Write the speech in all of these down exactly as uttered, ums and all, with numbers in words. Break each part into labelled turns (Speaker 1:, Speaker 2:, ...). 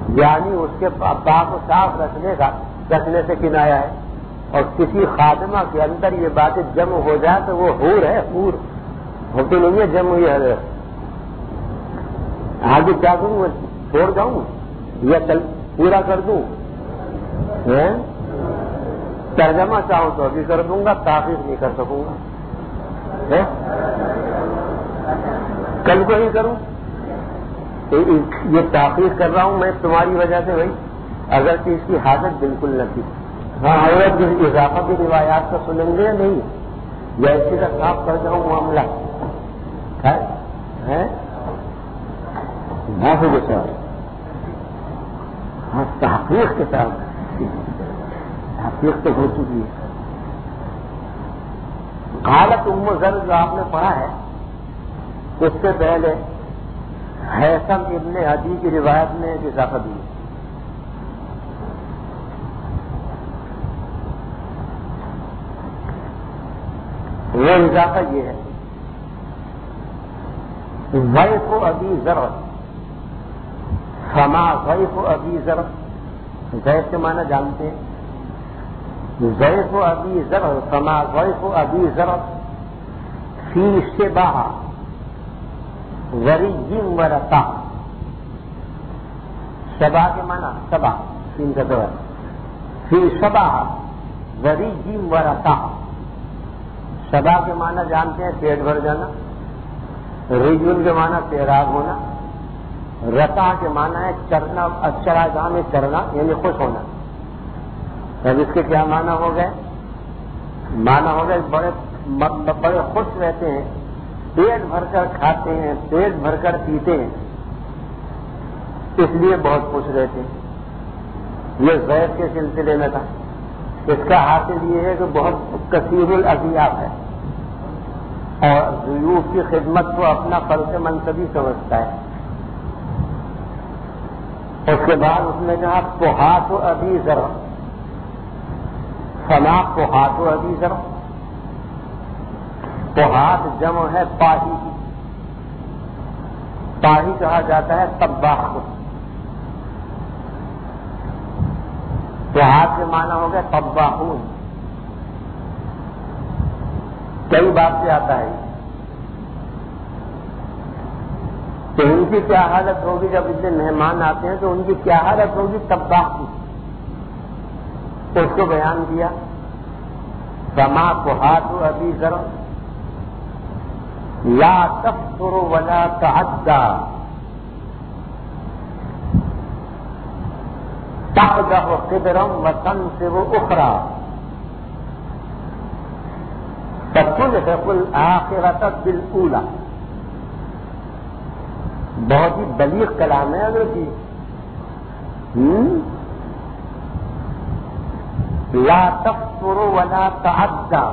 Speaker 1: یعنی اس کے پاک و صاف رکھنے کا رکھنے سے کنایا ہے. اور کسی خادمہ کے اندر یہ باتیں جمع ہو جائے تو وہ حور ہے. حور ہوتی نہیں ہے جمع ہوئی حضرت. آگے کیا کروں میں چھوڑ جاؤں یا چل پورا کر دوں؟ ترجمہ چاہوں تو ابھی کر دوں گا, تاخیر نہیں کر سکوں گا. کل کو ہی کروں؟ یہ تاخیر کر رہا ہوں میں تمہاری وجہ سے بھائی, اگر کہ اس کی حاجت بالکل نہ تھی. ہاں عورت جس اضافہ کی روایات کو سنیں گے نہیں, یا اسی کا صاف کر جاؤں معاملہ ہے نہ ہو جیسا. ہاں تحقیق کے ساتھ تحقیق تو ہو چکی ہے. حالت ام ذر جو آپ نے پڑھا ہے اس سے پہلے حیثم ابن عدی کی روایت میں ایک اضافہ دی ہے. وہ اضافہ یہ ہے, ضیف ابی ذر فما ضیف ابی ذر. ضیف کے معنی جانتے ہیں؟ ضیف ابی ذر فما ضیف ابی ذر فی شبہ ورئی ورثہ. شبہ کے معنی شبہ تین کا دور, فی شبہ ورئی ورثہ. شبہ کے معنی جانتے ہیں پیٹ بھر جانا, رجل کے معنی تیراک ہونا, رتا کے معنی ہے چرنا, اچرا گاہ میں چرنا یعنی خوش ہونا. اب اس کے کیا معنی ہو گئے؟ معنی ہو گئے بڑے بڑے خوش رہتے ہیں, پیٹ بھر کر کھاتے ہیں, پیٹ بھر کر پیتے ہیں, اس لیے بہت خوش رہتے ہیں. یہ ضیف کے سلسلے میں تھا. اس کا حاصل یہ ہے کہ بہت کثیر الاضیاف ہے اور ضیوف کی خدمت کو اپنا فرض منصبی سمجھتا ہے. اس کے بعد اس نے کہا پوہات و ابی ذر فما پوہات و ابی ذر. پوہات جمع ہے پاہی کی. پاہی کہا جاتا ہے طباخ کو. پوہات کے معنی ہو گئے طباخون. کئی بات سے آتا ہے. تو ان کی کیا حالت ہوگی جب اتنے مہمان آتے ہیں تو ان کی کیا حالت ہوگی طباخ کی. تو اس کو بیان کیا فما پوہات و ابی ذر لا تفطر ولا تعدى تقدح قدرا وتنصب اخرى فتلحق الآخرة بالأولى. بہت ہی بلیغ کلام ہے حضرت جی. لا تفطر ولا تعدى.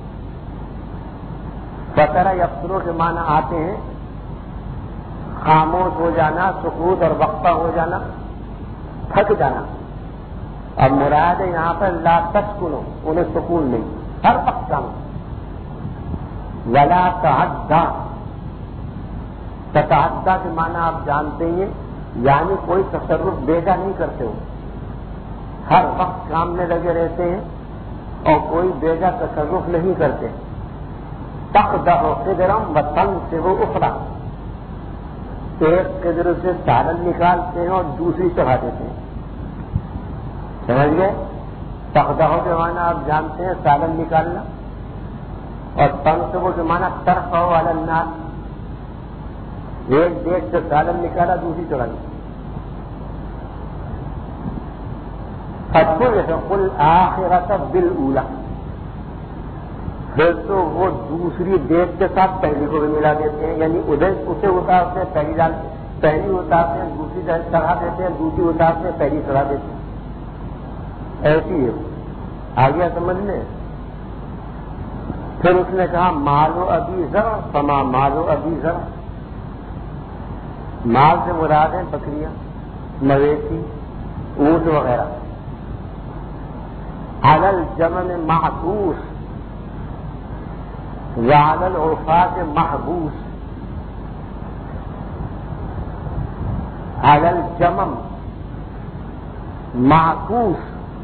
Speaker 1: فترہ یفترو کے معنی آتے ہیں خاموش ہو جانا, سکوت اور وقفہ ہو جانا, تھک جانا. اب مراد ہے یہاں پر لا تسکنو, انہیں سکون نہیں, ہر وقت کام. ولا تعدى, تتعدى کے معنی آپ جانتے ہیں یعنی کوئی تصرف بیجا نہیں کرتے ہو, ہر وقت کام میں لگے رہتے ہیں اور کوئی بیجا تصرف نہیں کرتے. تقدح قدرا وتنصب اخرى. ایک قدر سے سالن نکالتے ہیں اور دوسری چڑھا دیتے ہیں. سمجھ گئے؟ تقدح کے معنی آپ جانتے ہیں سالن نکالنا, اور تنصب کے معنی ترفع علی النار. ایک دیکھ سے سالن نکالا دوسری چڑھا دی. فتلحق الآخرة بالأولى. پھر تو وہ دوسری دیکھ کے ساتھ پہلی کو بھی ملا دیتے ہیں, یعنی ادھر اسے اتارتے ہیں پہلی ڈال پہلی اتارتے ہیں دوسری چڑھا دیتے ہیں, دوسری اتارتے ہیں پہلی چڑھا دیتے ہیں. ایسی ہے. آ گیا سمجھ میں؟ پھر اس نے کہا مالو ابی ذر فما مالو ابی ذر. مال سے مراد ہیں بکریاں, مویشی, اونٹ وغیرہ. علی الجمل معکوس وعلی العفاة محبوس. علی الجمم معکوس،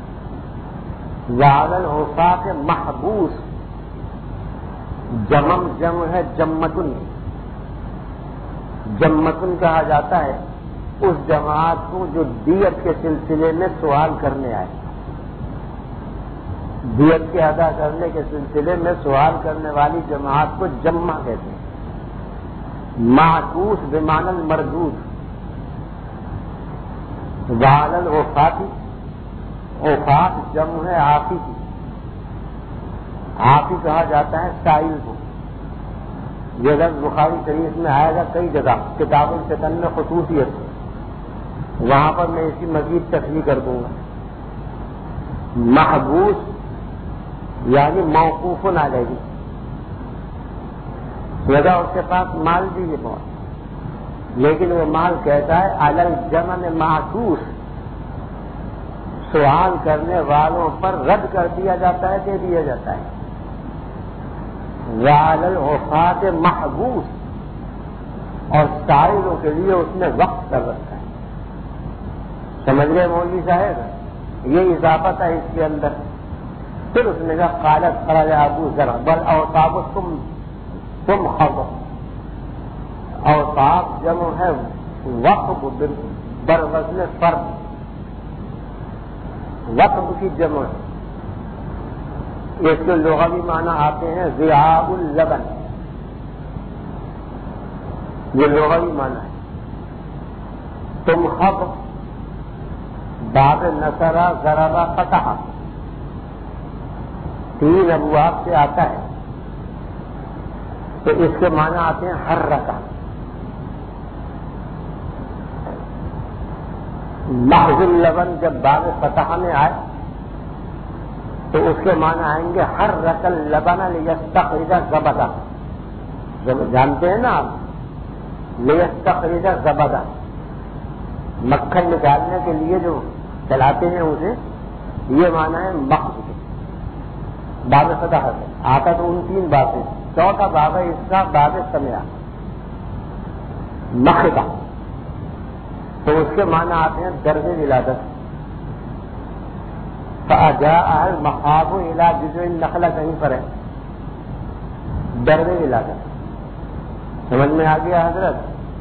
Speaker 1: وعلی العصاة محبوس، جمم جمع ہے جمتن، جمتن کہا جاتا ہے اس جماعت کو جو دیت کے سلسلے میں سوال کرنے آئے، دیت کے ادا کرنے کے سلسلے میں سوال کرنے والی جماعت کو جمع کہتے ہیں۔ معکوس بمعنی المردود، وعلی العصاة، عصاة جمع ہے عاقی کی، عاقی کہا جاتا ہے سائل کو۔ یہ لفظ بخاری شریف میں آئے گا کئی جگہ، کتاب الفتن میں خصوصیت، وہاں پر میں اسی مزید تشریح کر دوں گا۔ محبوس یعنی موقوف علیہ، لگا اس کے پاس مال بھی ہے بہت، لیکن وہ مال کہتا ہے علی الجمع معکوس، سوال کرنے والوں پر رد کر دیا جاتا ہے، دے دیا جاتا ہے۔ وعلی العصاة محبوس، اور سائلوں کے لیے اس نے وقت کر رکھا ہے۔ سمجھ گئے مولوی صاحب؟ یہ اضافت ہے اس کے اندر۔ پھر اس نے کہا قالت خرج ابو ذر بل اوصاف تم تم خبر، اوصاف جمع ہے وقف بر وزن فرد، وقف کی جمع ہے، اس کے لغوی معنی آتے ہیں ذئاب اللبن، یہ لغوی معنی ہے۔ تم خب باب نصرہ ضربہ فتح، تین ابواب سے آتا ہے، تو اس کے معنی آتے ہیں ہر رکا۔ محض اللبن جب باب فتح میں آئے تو اس کے معنی آئیں گے ہر رکل لبن لیستخرج زبدہ، جانتے ہیں نا آپ، لیستخرج زبدہ، مکھن نکالنے کے لیے جو چلاتے ہیں اسے، یہ معنی ہے مخض کے باب فتح ہے۔ آتا تو ان تین باتیں، چوتھا باب ہے اس کا باب سمیا مخدہ، تو اس کے معنی آتے ہیں درج ولادت۔ فجاء المخاض الى جذع النخلہ، کہیں پر ہے درج ولادت، سمجھ میں آ گیا حضرت؟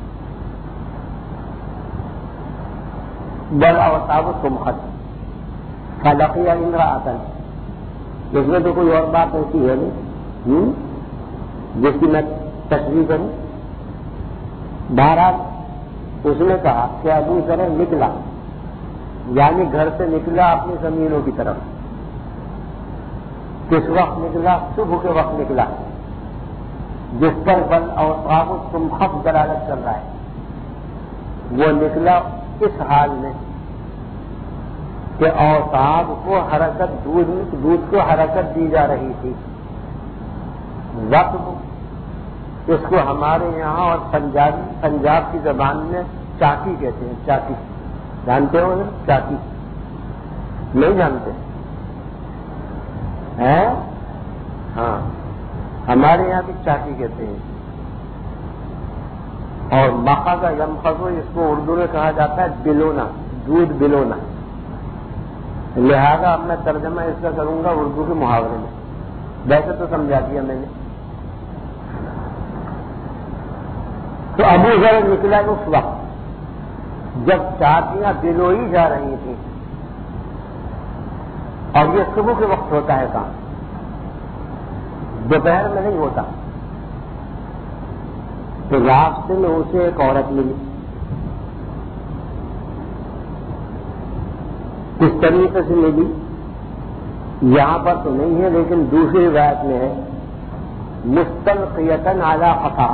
Speaker 1: بل اوصاف تمخت فلقی امرأة، اس میں تو کوئی اور بات ایسی ہے نہیں جس کی میں تشریح کروں۔ بہرحال اس نے کہا کہ ابو ذر نکلا، یعنی گھر سے نکلا اپنی زمینوں کی طرف۔ کس وقت نکلا؟ صبح کے وقت نکلا، جس پر بل اوصاف تمخت دلالت کر رہا ہے۔ وہ نکلا اس حال میں کہ اوصاف کو حرکت، دودھ دودھ کو حرکت دی جا رہی تھی۔ وقت اس کو ہمارے یہاں اور پنجاب پنجاب کی زبان میں چاکی کہتے ہیں، چاکی جانتے ہو نا؟ چاکی نہیں جانتے ہیں؟ ہاں، ہمارے یہاں بھی چاکی کہتے ہیں۔ اور مخا کا یمخذو، اس کو اردو میں کہا جاتا ہے بلونا، دودھ بلونا۔ لہذا اب میں ترجمہ اس کا کروں گا اردو کے محاورے میں، ویسے تو سمجھا دیا میں نے۔ تو ابو ذر نکلا اس وقت جب چاکیاں بلوئی جا رہی تھیں، اور یہ صبح کے وقت ہوتا ہے کام، دوپہر میں نہیں ہوتا۔ تو راستے میں اسے ایک عورت ملی، کس طریقے سے ملی یہاں پر تو نہیں ہے، لیکن دوسری روایت میں ہے مستلقیۃ علی خفا،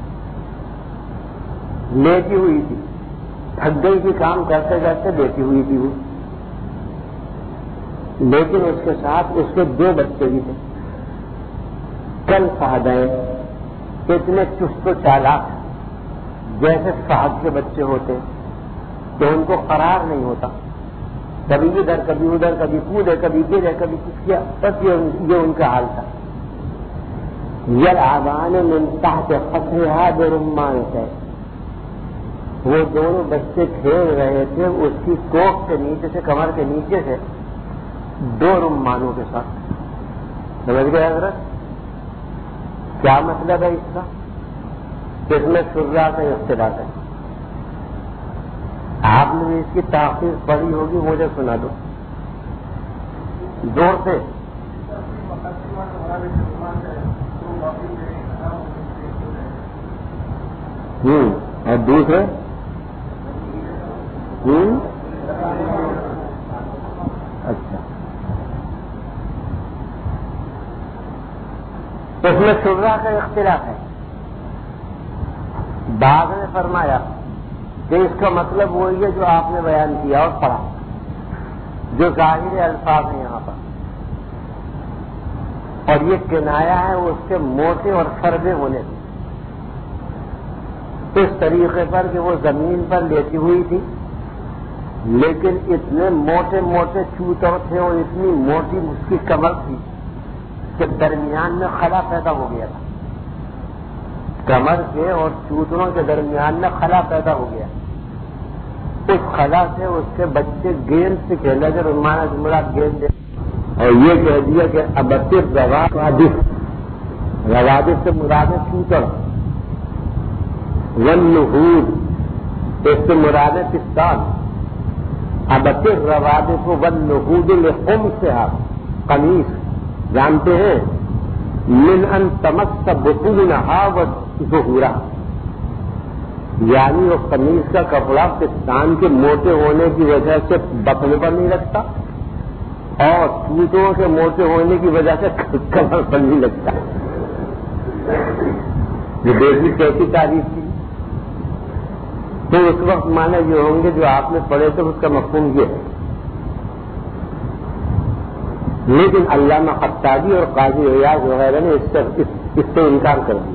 Speaker 1: لیٹی ہوئی تھی، تھک گئی تھی کام کرتے کرتے، لیٹی ہوئی تھی وہ، لیکن اس کے ساتھ اس کے دو بچے بھی تھے، کل فہدین، اتنے چست و چالاک جیسے فہد کے بچے ہوتے، تو ان کو قرار نہیں ہوتا، کبھی ادھر کبھی ادھر، کبھی کودے کبھی گرے کبھی کچھ کیا، بس یہ ان کا حال تھا۔ یلعبان من تحت خصرها برمان سے، وہ دونوں بچے کھیل رہے تھے اس کی کوکھ کے نیچے سے، کمر کے نیچے سے دو رمانوں کے ساتھ. سمجھ گئے حضرت؟ کیا مطلب ہے اس کا؟ اس میں سرا کا اختلاف ہے. آپ نے بھی اس کی تحقیق پڑھی ہوگی، مجھے سنا دو زور سے. ہوں اور دوسرے ہوں اچھا، اس میں سرا کا اختلاف ہے. بعض نے فرمایا کہ اس کا مطلب وہی ہے جو آپ نے بیان کیا اور پڑھا، جو ظاہر الفاظ ہیں یہاں پر، اور یہ کنایا ہے اس کے موٹے اور فردے ہونے سے، اس طریقے پر کہ وہ زمین پر لیٹی ہوئی تھی لیکن اتنے موٹے موٹے چوتر تھے اور اتنی موٹی اس کی کمر تھی کہ درمیان میں خلا پیدا ہو گیا تھا. کمر کے اور چوتروں کے درمیان میں خلا پیدا ہو گیا. اس خلا سے اس کے بچے گیند سے کھیلا کر رمانہ جملہ گیند دے اور یہ کہہ دیا کہ ابتر روادف، روادف سے مراد چوتر، والنہود اس سے مراد پستان. ابتر روادف والنہود لخمسها قمیص، جانتے ہیں من ان تمس بطونها وظہورها، یعنی وہ قمیص کا کپڑا پستان کے موٹے ہونے کی وجہ سے بطن پر نہیں لگتا اور چوتوں کے موٹے ہونے کی وجہ سے کمر پر نہیں لگتا. یہ دیکھیے کیسی تعریف تھی. تو اس وقت معنی یہ ہوں گے جو آپ نے پڑھے تھے اس کا مفہوم یہ ہے. لیکن علامہ خطابی اور قاضی ایاز وغیرہ نے اس سے اس سے انکار کر دیا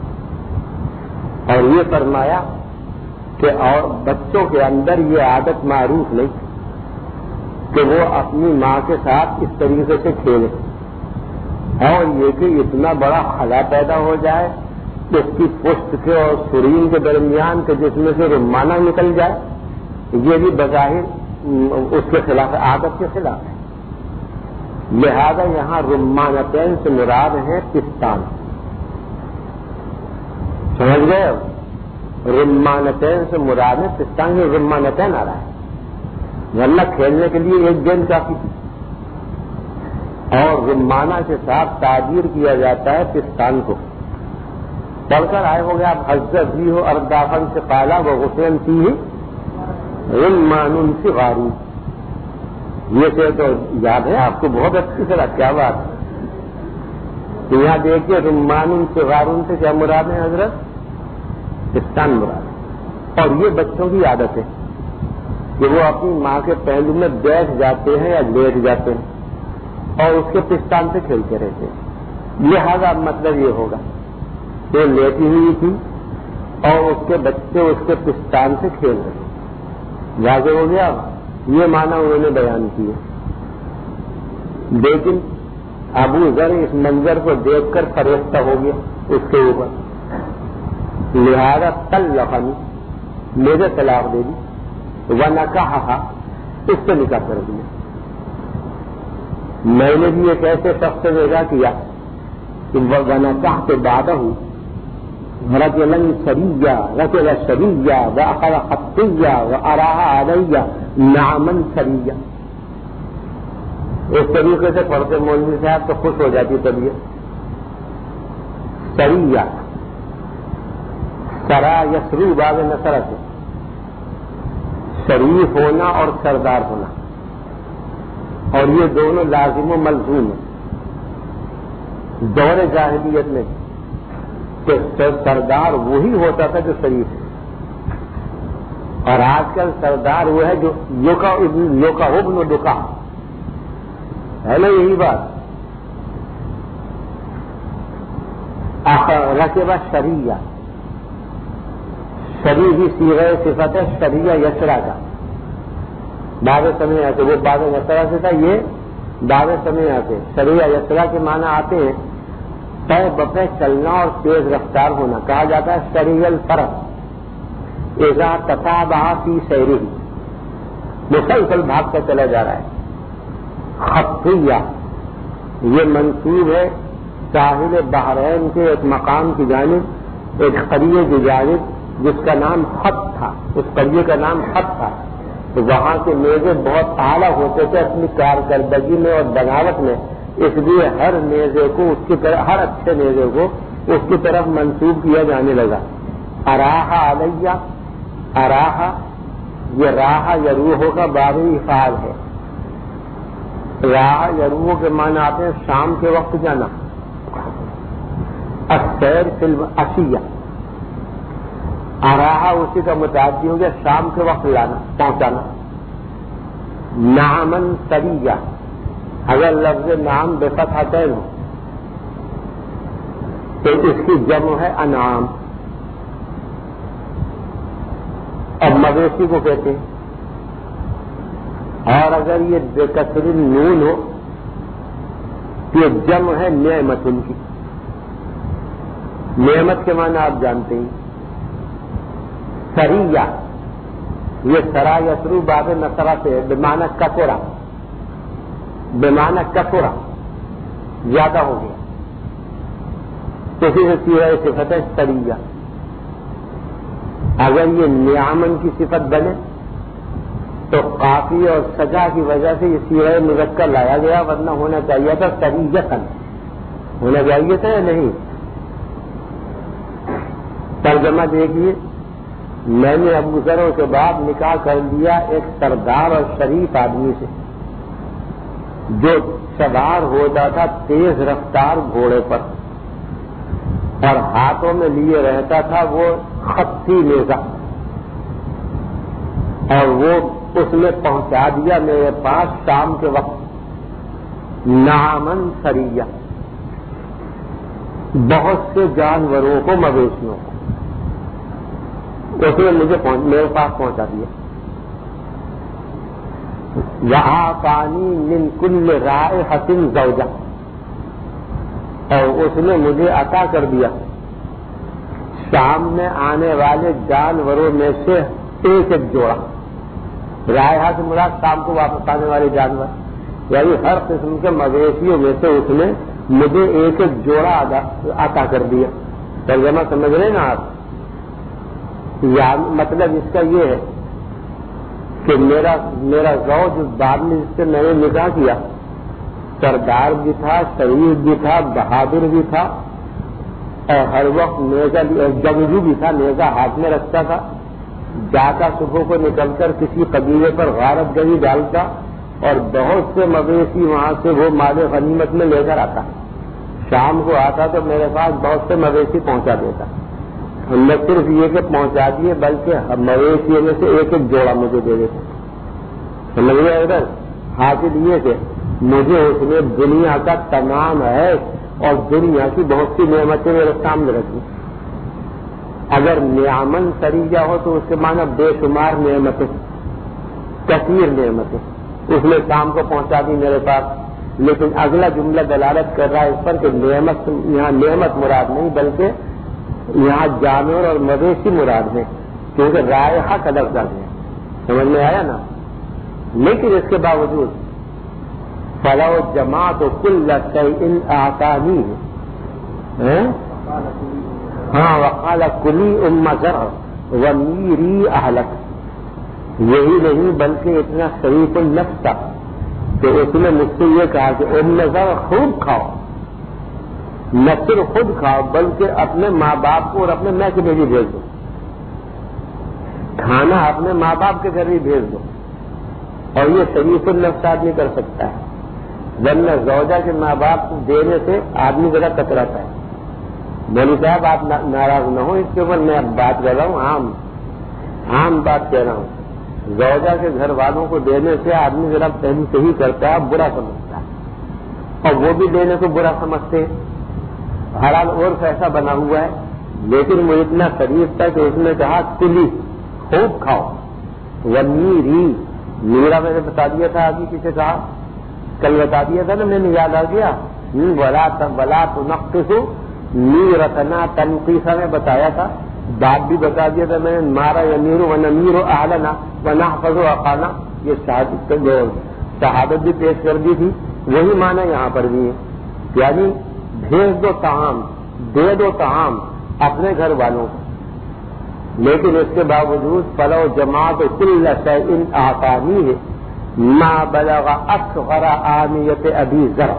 Speaker 1: اور یہ فرمایا کہ اور بچوں کے اندر یہ عادت معروف نہیں کہ وہ اپنی ماں کے ساتھ اس طریقے سے کھیلے، اور یہ کہ اتنا بڑا خلا پیدا ہو جائے اس کی پشت کے اور سرین کے درمیان کے جس میں سے رمانہ نکل جائے، یہ بھی بظاہر اس کے خلاف، عادت کے خلاف ہے. لہذا یہاں رمانتین سے مراد ہے پستان. سمجھ گئے؟ رمانتین سے مراد ہے پستان. یہ رمانتین آ رہا ہے، ورنہ کھیلنے کے لیے ایک گیند کافی تھی. اور رمانہ کے ساتھ تعبیر کیا جاتا ہے پستان کو. پڑھ کر آئے ہو گیا آپ حضرت بھی ہو اردافن سے پالا وہ حسین سی ہی رمان سے غارو. یہ سے تو یاد ہے آپ کو بہت اچھی طرح. کیا بات ہے. یہاں دیکھیے رمان سے غارون سے کیا مراد ہے حضرت؟ پستان مراد ہے. اور یہ بچوں کی عادت ہے کہ وہ اپنی ماں کے پہلو میں بیٹھ جاتے ہیں یا لیٹ جاتے ہیں اور اس کے پستان سے کھیلتے رہتے ہیں. لہذا مطلب یہ ہوگا وہ لیٹی ہوئی تھی اور اس کے بچے اس کے پستان سے کھیل رہے ہیں. واضح ہو گیا؟ یہ معنی انہوں نے بیان کیے. لیکن ابو ذر اس منظر کو دیکھ کر فریفتہ ہو گیا اس کے اوپر. لہذا طلقنی، میرے طلاق دے دی، ونکحہا، اس سے نکاح کر دیا. میں نے بھی ایک ایسے شخص سے نکاح کیا کہ ونکحت بعدہ رجلا سریا رجل سریا واخذ خطیا واراها علیہ نعما سریا. اس طریقے سے پڑھتے مولوی صاحب تو خوش ہو جاتی طبیعت. سریا، سرا یسرو باب نصرت، شریف ہونا اور سردار ہونا، اور یہ دونوں لازم و ملزوم ہیں. دور جاہلیت میں کہ سردار وہی ہوتا تھا جو شریف ہے، اور آج کل سردار وہ ہے جو یوکا یوکا ابن و ڈکا ہے نا. یہی بات. رکبہ شریعہ، شریع ہی سیغہ صفت ہے شریعہ یسرا کا. باب سمے آتے وہ باب یسرا سے تھا، یہ باب سمے آتے. شریعہ یسرا کے معنی آتے ہیں پے بپے چلنا اور تیز رفتار ہونا. کہا جاتا ہے شریع الفرس. اذا تتابع فی سیرہ، مسلسل بھاگتا چلا جا رہا ہے۔ خطیہ یہ منسوب ہے ساحل بحرین کے ایک مقام کی جانب، ایک قریے کی جانب جس کا نام خط تھا، اس قریے کا نام خط تھا۔ تو وہاں کے میزے بہت اعلیٰ ہوتے تھے اپنی کارکردگی میں اور بناوٹ میں، اس لیے ہر میزے کو اس کی طرف، ہر اچھے میزے کو اس کی طرف منسوب کیا جانے لگا۔ اراحہ علیہ، اراحہ یہ راحہ یروح کا بابی افعال ہے۔ راحہ یروح کے معنی آتے ہیں شام کے وقت جانا، السیر فی العشیہ، اراحہ اسی کا متعدی ہو گیا شام کے وقت لانا، پہنچانا۔ نعمن سریہ، اگر لفظ نعم بے فتحتین ہو تو اس کی جمع ہے انعام، اب مویشی کو کہتے ہیں۔ اور اگر یہ بے کسر نون ہو تو یہ جمع ہے نعمت ان کی۔ نعمت کے معنی آپ جانتے ہیں، سریہ یہ سرا یسرو باب نصرہ سے بمعنی کثرہ، بمعنی کثرہ زیادہ ہو گیا، اسی سے سیرہ صفت ہے سریہ۔ اگر یہ نعمن کی صفت بنے تو قافی اور سجا کی وجہ سے یہ سیرہ مذکر لایا گیا، ورنہ ہونا چاہیے تھا سریۃً، ہونا چاہیے تھا یا نہیں؟ ترجمہ دیکھیے، میں نے ابو ذر کے بعد نکاح کر لیا ایک سردار اور شریف آدمی سے جو سوار ہوتا تھا تیز رفتار گھوڑے پر، اور ہاتھوں میں لیے رہتا تھا وہ خطی نیزہ، اور وہ اس نے پہنچا دیا میرے پاس شام کے وقت نعمن سریہ، بہت سے جانوروں کو، مویشیوں کو اس نے مجھے میرے پاس پہنچا دیا۔ یہاں پانی من کل رائحۃ زوجہ، اور اس نے مجھے عطا کر دیا شام میں آنے والے جانوروں میں سے ایک ایک جوڑا۔ رائحہ سے مراد شام کو واپس آنے والے جانور، یعنی ہر قسم کے مویشیوں میں سے اس نے مجھے ایک ایک جوڑا عطا کر دیا۔ ترجمہ سمجھ رہے نا آپ؟ یا مطلب اس کا یہ ہے کہ میرا میرا زوج بعد میں جس سے میں نے نکاح کیا سردار بھی تھا، شریف بھی تھا، بہادر بھی تھا، اور ہر وقت نیزہ جنگجو بھی تھا، نیزہ ہاتھ میں رکھتا تھا، جاتا صبح کو نکل کر کسی قبیلے پر غارت گری ڈالتا، اور بہت سے مویشی وہاں سے وہ مال غنیمت میں لے کر آتا۔ شام کو آتا تو میرے پاس بہت سے مویشی پہنچا دیتا، نہ صرف یہ کہ پہنچا دیے بلکہ مویشیوں میں سے ایک ایک جوڑا مجھے دے دیتا۔ سمجھ گئے ادھر؟ حاصل یہ کہ مجھے اس نے دنیا کا تمام ہے اور دنیا کی بہت سی نعمتیں میرے سامنے رکھی۔ اگر نعمن سریہ ہو تو اس کے معنی بے شمار نعمتیں، کثیر نعمتیں اس نے شام کو پہنچا دی میرے پاس۔ لیکن اگلا جملہ دلالت کر رہا ہے اس پر کہ نعمت یہاں نعمت مراد نہیں بلکہ یہاں جانور اور مویشی مراد ہے، کیونکہ رائحہ کا لفظ ہے۔ سمجھ میں آیا نا؟ لیکن اس کے باوجود فلو جماعت کل شیء اعطانی، ہاں وقال کلی ام زرع ومیری اہلک، یہی نہیں بلکہ اتنا شریف النفس تھا کہ اس نے مجھ سے یہ کہا کہ ام زرع خوب کھاؤ، نہ صرف خود کھاؤ بلکہ اپنے ماں باپ کو اور اپنے ماں کے بھی بھیج دو، کھانا اپنے ماں باپ کے گھر بھی بھیج دو۔ اور یہ شریف النفس آدمی کر سکتا ہے، ورنہ زوجہ کے ماں باپ کو دینے سے آدمی ذرا کتراتا ہے۔ مولوی صاحب آپ ناراض نہ ہو اس کے اوپر، میں اب بات کر رہا ہوں، عام عام بات کہہ رہا ہوں۔ زوجہ کے گھر والوں کو دینے سے آدمی ذرا پہلے سے ہی کرتا ہے، برا سمجھتا ہے، اور وہ بھی دینے کو برا سمجھتے ہیں۔ حلال عرف ایسا بنا ہوا ہے، لیکن وہ اتنا شریف تھا کہ اس نے کہا کلی خوب کھاؤ، ومیری میرا میں نے بتا دیا تھا، ابھی کسے کہا کل بتا دیا تھا نا، میں نے یاد آ گیا، ولا ولا تنقصوا میرتنا تنقیصا میں بتایا تھا، باپ بھی بتا دیا تھا میں نے، مارا یمیر و نمیر و اہلنا و نحفظ و اقانا، یہ شہادت شہادت بھی پیش کر دی تھی، وہی معنی یہاں پر بھی ہے، یعنی بھیج دو طعام، دے دو طعام اپنے گھر والوں کو، لیکن اس کے باوجود فلو جماعت کل شیء اعطانی ہے ما بلغ اصغر آنیت ابی ذر،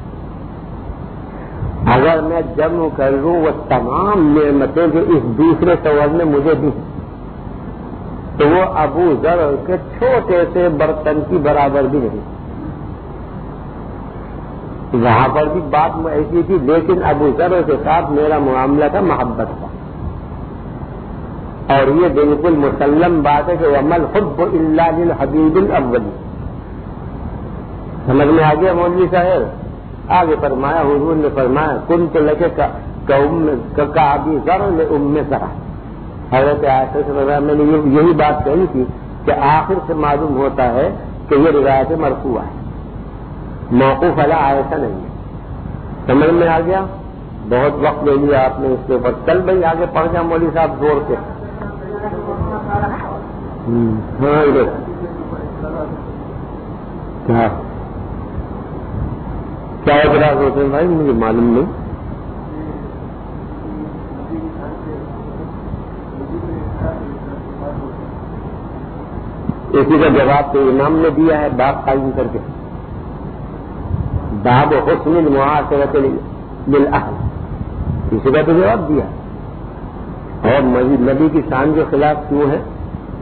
Speaker 1: اگر میں جمع کر لوں وہ تمام نعمتیں جو اس دوسرے طور نے مجھے دی تو وہ ابو ذر کے چھوٹے سے برتن کی برابر بھی نہیں۔ وہاں پر بھی بات ایسی تھی، لیکن ابو ذر کے ساتھ میرا معاملہ تھا محبت کا، اور یہ بالکل مسلم بات ہے کہ وَمَا الْحُبُّ إِلَّا لِلْحَبِيبِ الْأَوَّلِ۔ سمجھ میں آ گیا مولوی صاحب؟ آگے فرمایا، حضور نے فرمایا كُنْتُ لَكَ كَأَبِي ذَرٍ لِأُمِّ ذَرٍ۔ حضرت عائشہ سے فرمایا میں نے یہی بات کہی تھی کہ آخر سے معلوم ہوتا ہے کہ یہ روایت مرفوع ہے، موقوف علی عائشہ نہیں ہے۔ سمجھ میں آ گیا؟ بہت وقت لے لیا آپ نے اس کے اوپر، چل بھائی آگے پڑھ جا مولوی صاحب زور سے۔ ہاں کیا کیا اعتراض ہوتے ہیں بھائی؟ مجھے معلوم نہیں۔ اسی کا جواب تو امام نے دیا ہے باب قائم کر کے، باب حسن المعاشرۃ بالاہل، اسی کا تو جواب دیا۔ اور نبی کی شان کے خلاف کیوں ہے؟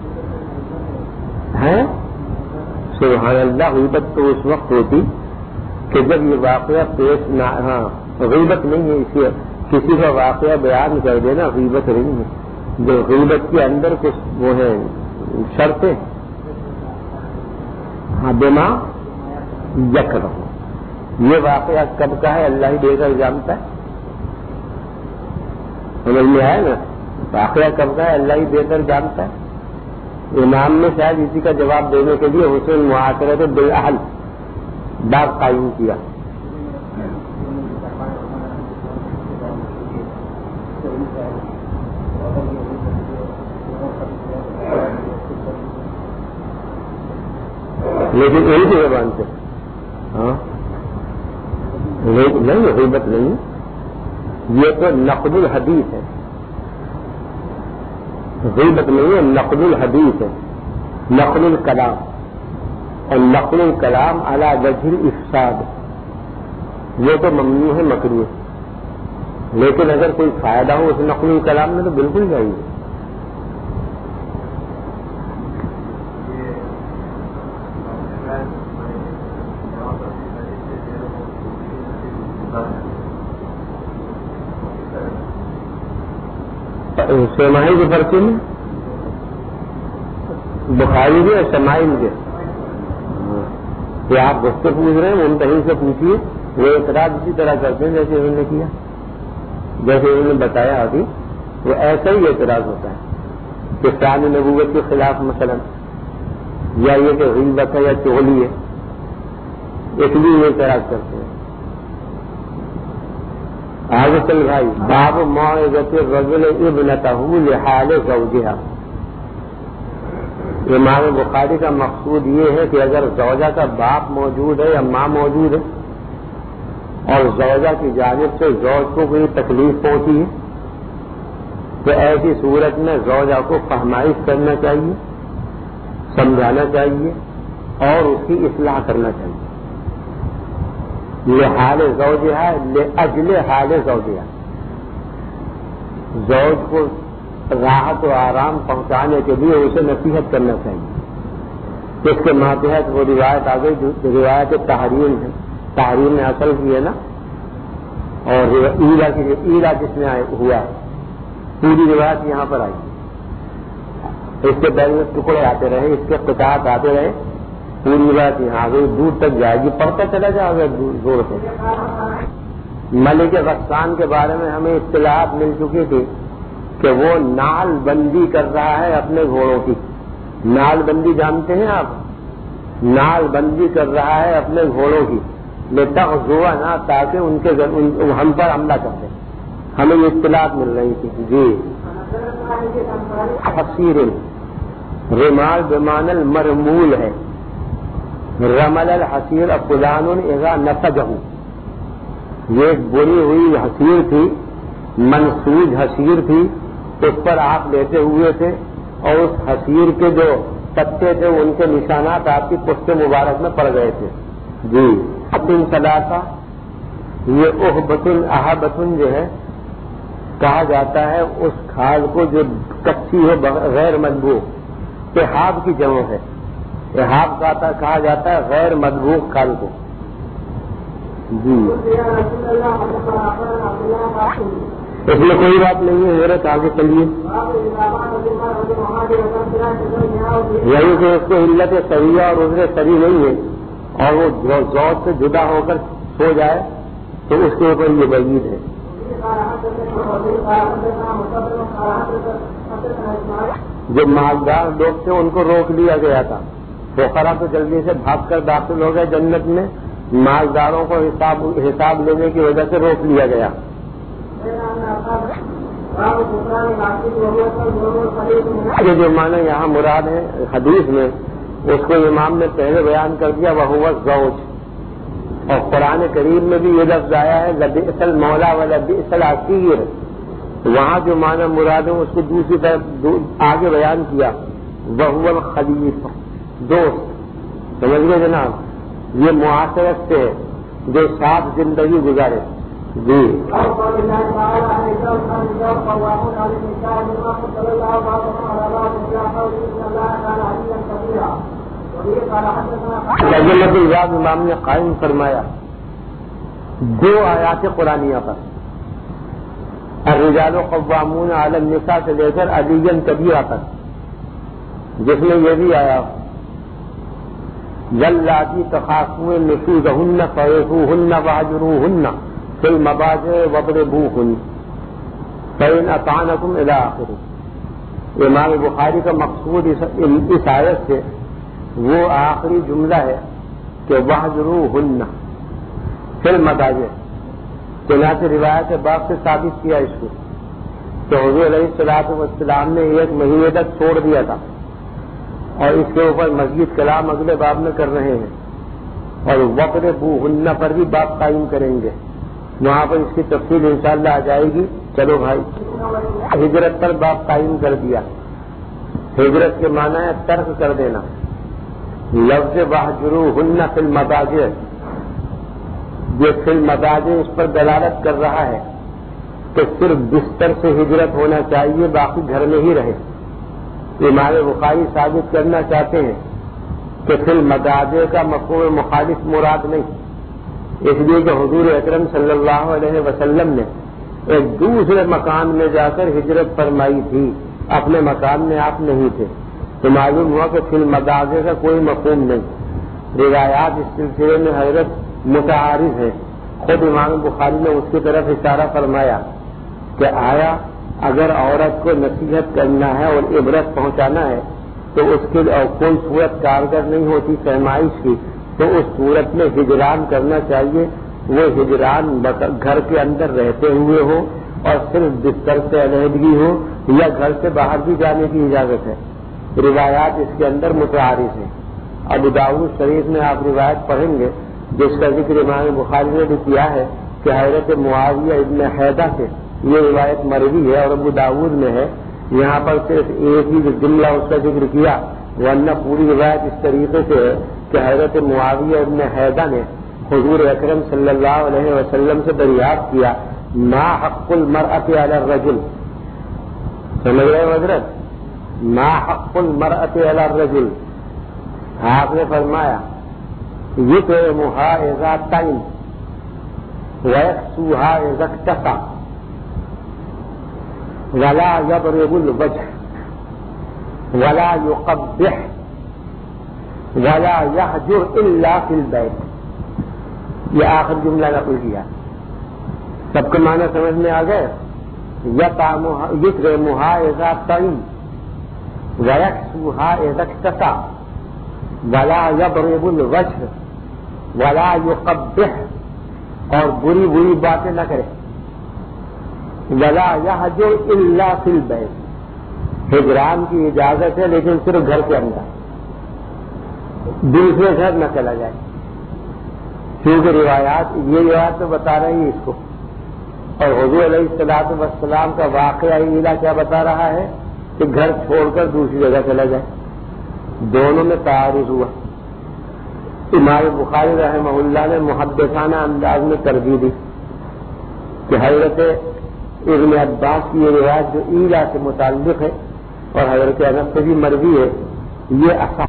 Speaker 1: ہے سبحان اللہ، غیبت تو اس وقت ہوتی کہ جب یہ واقعہ پیش نہ، ہاں غیبت نہیں ہے، اسی کسی کا واقعہ بیان کر دینا غیبت نہیں ہے، جو غیبت کے اندر کچھ وہ ہے شرطیں، ہاں بما یکرہ، یہ واقعہ کب کا ہے اللہ ہی بہتر جانتا ہے، سمجھ میں آئے نا؟ واقعہ کب کا ہے اللہ ہی بہتر جانتا ہے۔ امام نے شاید اسی کا جواب دینے کے لیے حسن معاشرت بالاہل باب قائم کیا۔ لیکن ان کی زبان سے ہاں نہیں، غیبت نہیں، یہ تو نقد الحدیث ہے، غیبت نہیں ہے، نقد الحدیث ہے، نقل الکلام، اور نقل الکلام علی وجہ الافساد یہ تو ممنوع ہے، مکروہ ہے، لیکن اگر کوئی فائدہ ہو اس نقل الکلام میں تو بالکل چاہیے۔ سماعی کے پرچے میں بخاری کے اور شمائل کے کہ آپ گفتے پوچھ رہے ہیں ان کہیں سے پوچھیے، وہ اعتراض اسی طرح کرتے ہیں جیسے انہوں نے کیا، جیسے انہوں نے بتایا ابھی، وہ ایسا ہی اعتراض ہوتا ہے کہ شان نبوت کے خلاف مثلا، یا یہ کہ غیبت ہے یا چغلی ہے، اس لیے یہ اعتراض کرتے ہیں۔ آگے چل بھائی، باب موعظۃ الرجل ابنتہ لحال زوجہا۔ امام بخاری کا مقصود یہ ہے کہ اگر زوجہ کا باپ موجود ہے یا ماں موجود ہے اور زوجہ کی جانب سے زوج کو کوئی تکلیف پہنچی ہے تو ایسی صورت میں زوجہ کو فہمائش کرنا چاہیے، سمجھانا چاہیے اور اس کی اصلاح کرنا چاہیے۔ یہ حال زوجہ لاجل حال زوجہ، زوج کو راحت و آرام پہنچانے کے لیے اسے نصیحت کرنا چاہیے۔ اس کے ماتحت وہ روایت آ گئی جو روایت تحریم ہے، تحریم نے اصل کی ہے نا، اور ایلا کی ایلا جس میں ہوا ہے پوری روایت یہاں پر آئی، اس کے پہلے ٹکڑے آتے رہے، اس کے قطعات آتے رہے، پوری بات یہاں آ گئی، دور تک جائے گی، پڑھتا چلا جائے گا زور سے۔ ملک غسان کے بارے میں ہمیں اطلاعات مل چکی تھی کہ وہ نال بندی کر رہا ہے اپنے گھوڑوں کی، نال بندی جانتے ہیں آپ؟ نال بندی کر رہا ہے اپنے گھوڑوں کی، لتغزونا نہ تاکہ ان کے ہم پر حملہ کر دیں، ہمیں یہ اطلاعات مل رہی تھی۔ جی حصیر رمال بمعنی المرمول ہے. رمل الحصیر فلان اذا نسجہ، یہ ایک بری ہوئی حصیر تھی، منسوج حصیر تھی، اس پر آپ لیتے ہوئے تھے اور اس حصیر کے جو پتے تھے ان کے نشانات آپ کی پشت مبارک میں پڑ گئے تھے. جی اپن ثلاثہ، یہ احبتن احبتن جو ہے کہا جاتا ہے اس کھال کو جو کچی ہے غیر مدبوغ، احاب کی جمع ہے. احاب کہا جاتا ہے غیر مدبوغ کھال کو. جی اس میں کوئی بات نہیں ہے، حضرت آگے چلیے. یہی کہ اس کو علت سریہ اور عذر سری نہیں ہے اور وہ ذوق سے جدا ہو کر سو جائے تو اس کے اوپر یہ وعید ہے. جو مالدار لوگ تھے ان کو روک لیا گیا تھا، فقراء تو جلدی سے بھاگ کر داخل ہو گئے جنت میں، مالداروں کو حساب حساب لینے کی وجہ سے روک لیا گیا. یہ جو معنی یہاں مراد ہے حدیث میں اس کو امام نے پہلے بیان کر دیا، وہ ہوا زوج. اور قرآن کریم میں بھی یہ لفظ آیا ہے لبئس المولا ولبئس العشیر. وہاں جو معنی مراد ہے اس کو دوسری طرف آگے بیان کیا، وہ ہوا الخلیف، دوست. سمجھ گئے جناب؟ یہ معاشرت سے جو ساتھ زندگی گزارے. جی الزاد امام نے قائم فرمایا دو آیات قرآنیہ پر، الرجال قوامون علی النساء سے لے کر علی کبیرہ تک، جس میں یہ بھی آیا واللاتی تخافون نشوزہن فعظوہن واہجروہن فی المضاجع واضربوہن فإن اطعنکم الی آخر. امام بخاری کا مقصود اس آیت سے وہ آخری جملہ ہے کہ واہجروہن فی المضاجع. چنانچہ روایت باب سے ثابت کیا اس کو کہ حضور علیہ الصلوۃ والسلام نے ایک مہینے تک چھوڑ دیا تھا اور اس کے اوپر مزید کلام اگلے باب میں کر رہے ہیں. اور واضربوہن پر بھی باب قائم کریں گے، وہاں پر اس کی تفصیل انشاءاللہ آ جائے گی. چلو بھائی، ہجرت پر باب قائم کر دیا. ہجرت کے معنی ہے ترک کر دینا. لفظ واہجروہن فی المضاجع، یہ فی المضاجع اس پر دلالت کر رہا ہے کہ صرف بستر سے ہجرت ہونا چاہیے، باقی گھر میں ہی رہے. امام بخاری ثابت کرنا چاہتے ہیں کہ فی المضاجع کا مفہوم مخالف مراد نہیں، اس لیے کہ حضور اکرم صلی اللہ علیہ وسلم نے ایک دوسرے مکان میں جا کر ہجرت فرمائی تھی، اپنے مکان میں آپ نہیں تھے. تو معلوم ہوا کہ فی المضاجع کا کوئی مفہوم نہیں. روایات اس سلسلے میں حضرت متعارض ہے. خود امام بخاری نے اس کی طرف اشارہ فرمایا کہ آیا اگر عورت کو نصیحت کرنا ہے اور عبرت پہنچانا ہے تو اس کے کوئی صورت کارگر نہیں ہوتی پیمائش کی، تو اس صورت میں ہجران کرنا چاہیے. وہ ہجران گھر کے اندر رہتے ہوئے ہو اور صرف بستر سے علیحدگی ہو یا گھر سے باہر بھی جانے کی اجازت ہے. روایات اس کے اندر متعارض ہیں. ابو داؤد شریف میں آپ روایت پڑھیں گے جس کا ذکر امام بخاری نے بھی کیا ہے کہ حضرت معاویہ ابن حیدہ سے یہ روایت مروی ہے اور ابو داؤد میں ہے. یہاں پر صرف ایک ہی جملہ اس کا ذکر کیا، ورنہ پوری روایت اس طریقے سے ہے کہ حضرت معاویہ ابن حیدہ نے حضور اکرم صلی اللہ علیہ وسلم سے دریافت کیا ما حق المرأة علی الرجل. سمجھ رہے حضرت؟ ما حق المرأة علی الرجل. آپ نے فرمایا یطعمها اذا طعم ویکسوها اذا اکتسى ولا يضرب الوجه ولا يقبح ولا يهجر الا في البيت. یہ آخر جملہ نقل کیا. سب کے معنی سمجھ میں آ گئے؟ یطعمها اذا طعم ویکسوها اذا اکتسى ولا يضرب الوجه ولا يقبح، اور بری بری باتیں نہ کرے. ولا يهجر الا في البيت، ہجران کی اجازت ہے لیکن صرف گھر کے اندر، دوسرے گھر نہ چلا جائے، کیونکہ روایات یہ روایت تو بتا رہی ہے اس کو، اور حضور علیہ الصلوۃ والسلام کا واقعہ ایلا کیا بتا رہا ہے کہ گھر چھوڑ کر دوسری جگہ چلا جائے، دونوں میں تعارض ہوا۔ امام بخاری رحمہ اللہ نے محدثانہ انداز میں ترجیح دی کہ حضرت ابن عباس کی یہ روایت جو ایلا سے متعلق ہے اور حضرت انس سے بھی مروی ہے، یہ اصح